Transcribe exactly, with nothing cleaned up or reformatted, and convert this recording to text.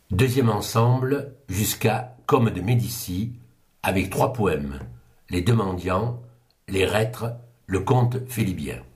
Deuxième ensemble, jusqu'à Comme de Médicis, avec trois poèmes, Les Deux Mendiants, Les Reîtres, le Comte Philibien.